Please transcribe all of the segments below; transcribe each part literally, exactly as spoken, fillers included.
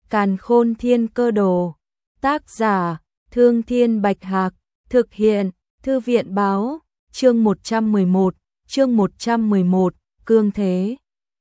Càn Khôn Thiên Cơ Đồ. Tác giả: Thương Thiên Bạch Hạc. Thực hiện: Thư viện Báo. Chương một trăm mười một. Chương một trăm mười một. Cương thế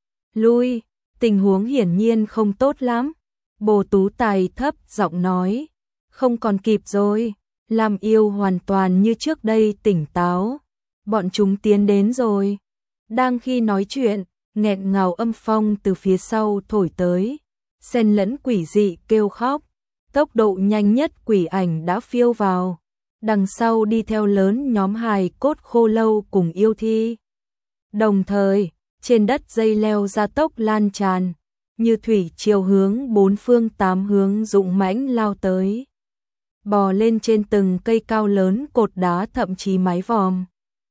lui. Tình huống hiển nhiên không tốt lắm. Bồ Tú Tài thấp giọng nói. Không còn kịp rồi. Lam Yêu hoàn toàn như trước đây tỉnh táo. Bọn chúng tiến đến rồi. Đang khi nói chuyện, nghẹn ngào âm phong từ phía sau thổi tới. Xen lẫn quỷ dị kêu khóc. Tốc độ nhanh nhất quỷ ảnh đã phiêu vào. Đằng sau đi theo lớn nhóm hài cốt khô lâu cùng yêu thi. Đồng thời, trên đất dây leo gia tốc lan tràn, như thủy triều hướng bốn phương tám hướng dũng mãnh lao tới. Bò lên trên từng cây cao lớn cột đá thậm chí mái vòm.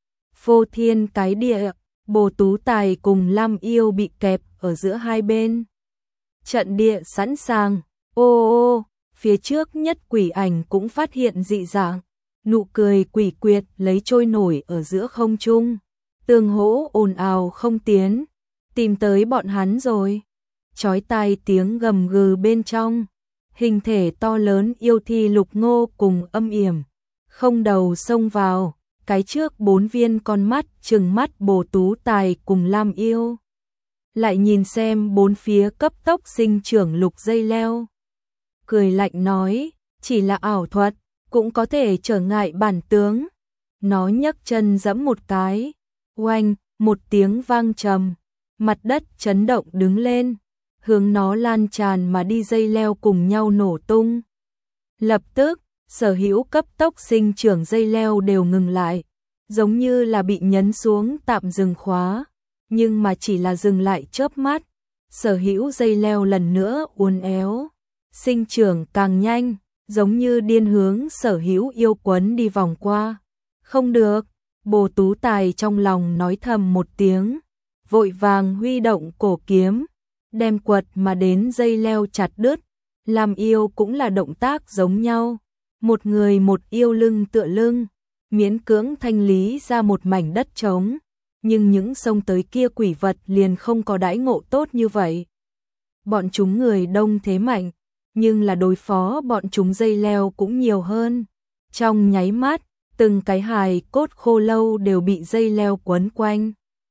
Phô thiên cái địa, Bồ Tú Tài cùng Lam Yêu bị kẹp ở giữa hai bên. Trận địa sẵn sàng, ô ô, phía trước nhất quỷ ảnh cũng phát hiện dị dạng. Nụ cười quỷ quyệt lấy trôi nổi ở giữa không trung. Tương hỗ ồn ào không tiến. Tìm tới bọn hắn rồi. Chói tai tiếng gầm gừ bên trong. Hình thể to lớn yêu thi Lục Ngô cùng âm yểm. Không đầu xông vào. Cái trước bốn viên con mắt trừng mắt Bồ Tú Tài cùng Lam Yêu. Lại nhìn xem bốn phía cấp tốc sinh trưởng lục dây leo. Cười lạnh nói, chỉ là ảo thuật, cũng có thể trở ngại bản tướng. Nó nhấc chân giẫm một cái. Oanh, một tiếng vang trầm. Mặt đất chấn động đứng lên. Hướng nó lan tràn mà đi dây leo cùng nhau nổ tung. Lập tức, sở hữu cấp tốc sinh trưởng dây leo đều ngừng lại. Giống như là bị nhấn xuống tạm dừng khóa. Nhưng mà chỉ là dừng lại chớp mắt. Sở hữu dây leo lần nữa uốn éo. Sinh trưởng càng nhanh, giống như điên hướng sở hữu yêu quấn đi vòng qua. Không được, Bồ Tú Tài trong lòng nói thầm một tiếng. Vội vàng huy động cổ kiếm. Đem quật mà đến dây leo chặt đứt. Làm yêu cũng là động tác giống nhau. Một người một yêu lưng tựa lưng. Miễn cưỡng thanh lý ra một mảnh đất trống. Nhưng những xông tới kia quỷ vật liền không có đãi ngộ tốt như vậy. Bọn chúng người đông thế mạnh. Nhưng là đối phó bọn chúng dây leo cũng nhiều hơn. Trong nháy mắt, từng cái hài cốt khô lâu đều bị dây leo quấn quanh.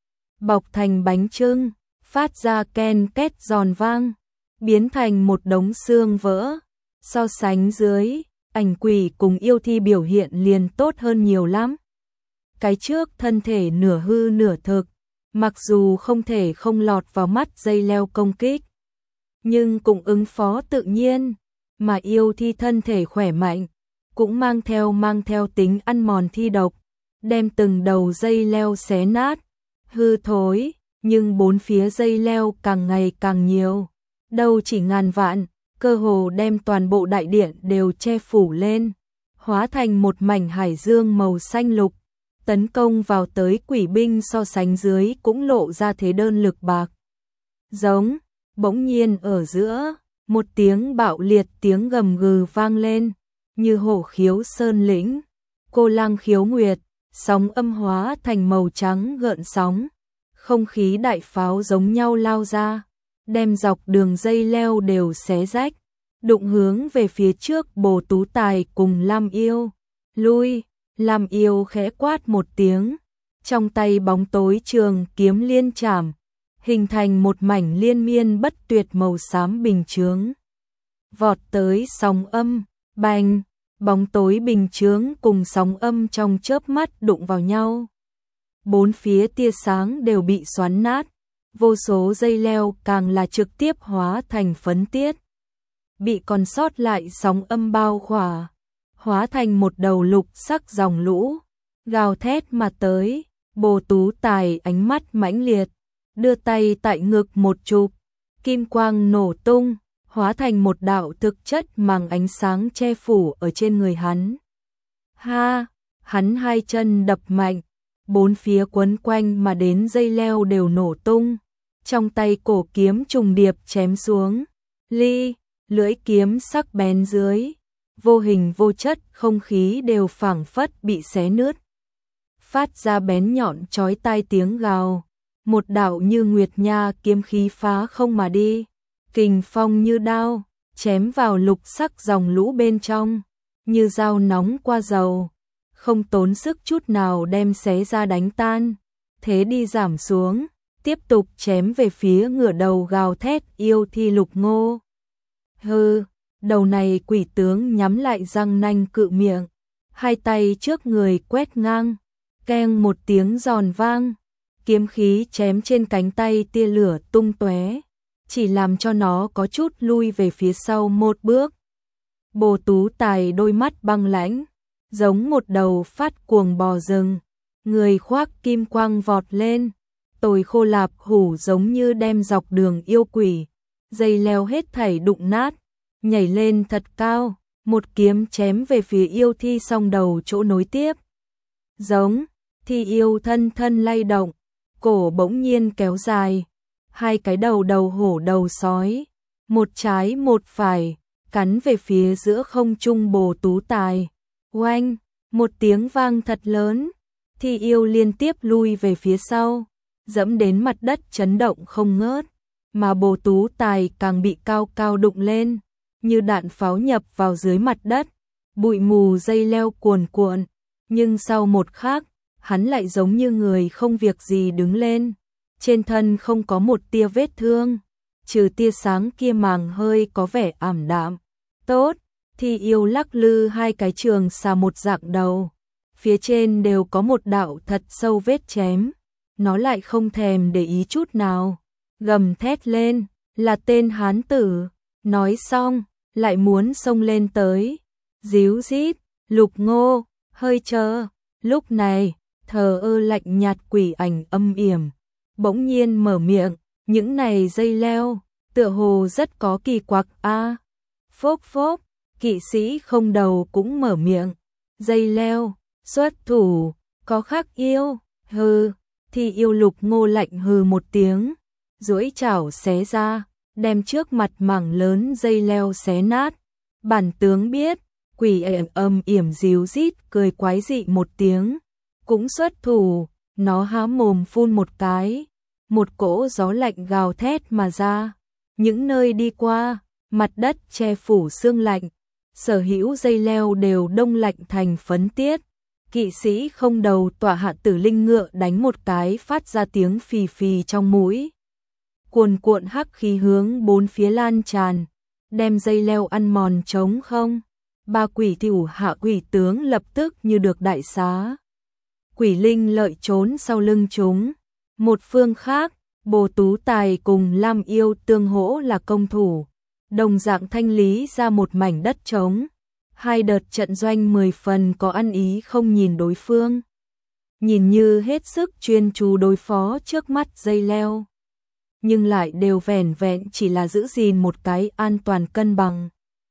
Bọc thành bánh chưng, phát ra ken két giòn vang, biến thành một đống xương vỡ. So sánh dưới, ảnh quỷ cùng yêu thi biểu hiện liền tốt hơn nhiều lắm. Cái trước thân thể nửa hư nửa thực, mặc dù không thể không lọt vào mắt dây leo công kích. Nhưng cũng ứng phó tự nhiên, mà yêu thi thân thể khỏe mạnh, cũng mang theo mang theo tính ăn mòn thi độc, đem từng đầu dây leo xé nát, hư thối, nhưng bốn phía dây leo càng ngày càng nhiều, đâu chỉ ngàn vạn, cơ hồ đem toàn bộ đại điện đều che phủ lên, hóa thành một mảnh hải dương màu xanh lục, tấn công vào tới quỷ binh so sánh dưới cũng lộ ra thế đơn lực bạc. Giống. Bỗng nhiên ở giữa, một tiếng bạo liệt tiếng gầm gừ vang lên, như hổ khiếu sơn lĩnh, cô lang khiếu nguyệt, sóng âm hóa thành màu trắng gợn sóng, không khí đại pháo giống nhau lao ra, đem dọc đường dây leo đều xé rách, đụng hướng về phía trước Bồ Tú Tài cùng Lam Yêu. Lui, Lam Yêu khẽ quát một tiếng, trong tay bóng tối trường kiếm liên chảm. Hình thành một mảnh liên miên bất tuyệt màu xám bình chướng. Vọt tới sóng âm, bành, bóng tối bình chướng cùng sóng âm trong chớp mắt đụng vào nhau. Bốn phía tia sáng đều bị xoắn nát, vô số dây leo càng là trực tiếp hóa thành phấn tiết. Bị còn sót lại sóng âm bao khỏa, hóa thành một đầu lục sắc dòng lũ, gào thét mà tới. Bồ Tú Tài ánh mắt mãnh liệt. Đưa tay tại ngực một chụp, kim quang nổ tung, hóa thành một đạo thực chất màng ánh sáng che phủ ở trên người hắn. Ha, hắn hai chân đập mạnh, bốn phía quấn quanh mà đến dây leo đều nổ tung, trong tay cổ kiếm trùng điệp chém xuống, ly, lưỡi kiếm sắc bén dưới, vô hình vô chất không khí đều phảng phất bị xé nứt. Phát ra bén nhọn chói tai tiếng gào. Một đạo như nguyệt nha kiếm khí phá không mà đi, kình phong như đao, chém vào lục sắc dòng lũ bên trong, như dao nóng qua dầu, không tốn sức chút nào đem xé ra đánh tan, thế đi giảm xuống, tiếp tục chém về phía ngửa đầu gào thét yêu thi Lục Ngô. Hừ, đầu này quỷ tướng nhắm lại răng nanh cự miệng, hai tay trước người quét ngang, keng một tiếng giòn vang, kiếm khí chém trên cánh tay tia lửa tung tóe, chỉ làm cho nó có chút lui về phía sau một bước. Bồ Tú Tài đôi mắt băng lãnh, giống một đầu phát cuồng bò rừng, người khoác kim quang vọt lên, tồi khô lạp hủ giống như đem dọc đường yêu quỷ, dây leo hết thảy đụng nát, nhảy lên thật cao, một kiếm chém về phía yêu thi song đầu chỗ nối tiếp. Giống, thi yêu thân thân lay động, cổ bỗng nhiên kéo dài, hai cái đầu đầu hổ đầu sói, một trái một phải, cắn về phía giữa không trung Bồ Tú Tài. Oanh, một tiếng vang thật lớn, thi yêu liên tiếp lui về phía sau, dẫm đến mặt đất chấn động không ngớt, mà Bồ Tú Tài càng bị cao cao đụng lên, như đạn pháo nhập vào dưới mặt đất, bụi mù dây leo cuồn cuộn, nhưng sau một khắc, hắn lại giống như người không việc gì đứng lên, trên thân không có một tia vết thương, trừ tia sáng kia màng hơi có vẻ ảm đạm. Tốt, thi yêu lắc lư hai cái trường xà một dạng đầu, phía trên đều có một đạo thật sâu vết chém, nó lại không thèm để ý chút nào, gầm thét lên, là tên hán tử, nói xong, lại muốn xông lên tới, díu dít, Lục Ngô, hơi chờ, lúc này, thờ ơ lạnh nhạt quỷ ảnh âm yểm, bỗng nhiên mở miệng, những này dây leo, tựa hồ rất có kỳ quặc a. À, phốc phốc, kỵ sĩ không đầu cũng mở miệng, dây leo, xuất thủ, có khắc yêu, hừ, thì yêu Lục Ngô lạnh hừ một tiếng, duỗi chảo xé ra, đem trước mặt mảng lớn dây leo xé nát. Bản tướng biết, quỷ ảnh âm yểm díu rít cười quái dị một tiếng, cũng xuất thủ, nó há mồm phun một cái, một cỗ gió lạnh gào thét mà ra, những nơi đi qua, mặt đất che phủ sương lạnh, sở hữu dây leo đều đông lạnh thành phấn tiết. Kỵ sĩ không đầu tỏa hạ tử linh ngựa đánh một cái phát ra tiếng phì phì trong mũi. Cuồn cuộn hắc khí hướng bốn phía lan tràn, đem dây leo ăn mòn trống không. Ba quỷ tiểu hạ quỷ tướng lập tức như được đại xá. Quỷ linh lợi trốn sau lưng chúng. Một phương khác, Bồ Tú Tài cùng Lam Yêu tương hỗ là công thủ, đồng dạng thanh lý ra một mảnh đất trống. Hai đợt trận doanh mười phần có ăn ý không nhìn đối phương, nhìn như hết sức chuyên chú đối phó trước mắt dây leo, nhưng lại đều vẻn vẹn chỉ là giữ gìn một cái an toàn cân bằng.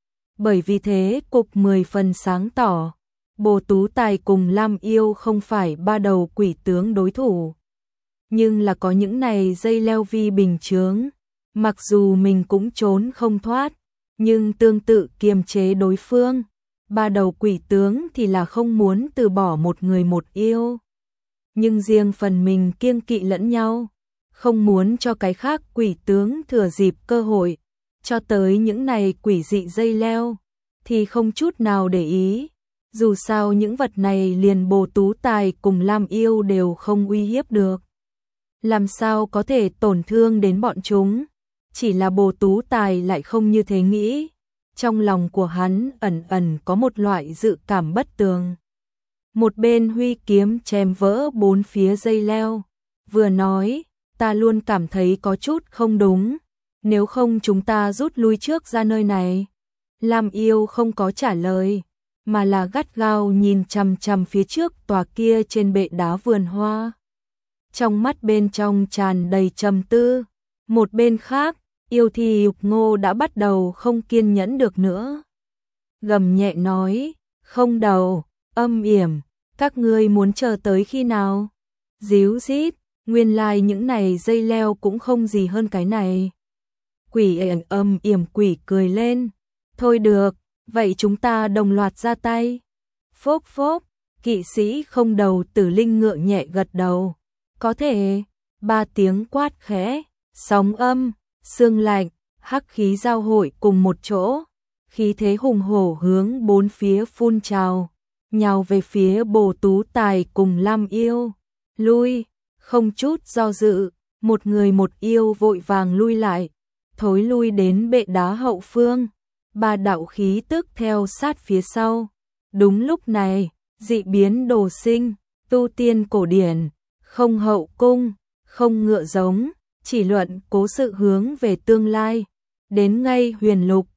Bởi vì thế cục mười phần sáng tỏ, Bồ Tú Tài cùng Lam Yêu không phải ba đầu quỷ tướng đối thủ, nhưng là có những này dây leo vi bình chướng, mặc dù mình cũng trốn không thoát, nhưng tương tự kiềm chế đối phương. Ba đầu quỷ tướng thì là không muốn từ bỏ một người một yêu, nhưng riêng phần mình kiêng kỵ lẫn nhau, không muốn cho cái khác quỷ tướng thừa dịp cơ hội, cho tới những này quỷ dị dây leo, thì không chút nào để ý, dù sao những vật này liền Bồ Tú Tài cùng Lam Yêu đều không uy hiếp được. Làm sao có thể tổn thương đến bọn chúng, chỉ là Bồ Tú Tài lại không như thế nghĩ. Trong lòng của hắn ẩn ẩn có một loại dự cảm bất tường. Một bên huy kiếm chém vỡ bốn phía dây leo, vừa nói, ta luôn cảm thấy có chút không đúng, nếu không chúng ta rút lui trước ra nơi này. Lam Yêu không có trả lời, mà là gắt gao nhìn chằm chằm phía trước tòa kia trên bệ đá vườn hoa. Trong mắt bên trong tràn đầy trầm tư, một bên khác, yêu thi Lục Ngô đã bắt đầu không kiên nhẫn được nữa. Gầm nhẹ nói, không đầu, âm yểm, các ngươi muốn chờ tới khi nào? Díu dít, nguyên lai like những này dây leo cũng không gì hơn cái này. Quỷ ảnh âm yểm quỷ cười lên, thôi được, vậy chúng ta đồng loạt ra tay. Phốc phốc, kỵ sĩ không đầu tử linh ngựa nhẹ gật đầu. Có thể, ba tiếng quát khẽ, sóng âm, sương lạnh, hắc khí giao hội cùng một chỗ, khí thế hùng hổ hướng bốn phía phun trào, nhào về phía Bồ Tú Tài cùng Lam Yêu. Lui, không chút do dự, một người một yêu vội vàng lui lại, thối lui đến bệ đá hậu phương, ba đạo khí tức theo sát phía sau. Đúng lúc này, dị biến đồ sinh, tu tiên cổ điển, không hậu cung, không ngựa giống, chỉ luận cố sự hướng về tương lai. Đến ngay huyền lục,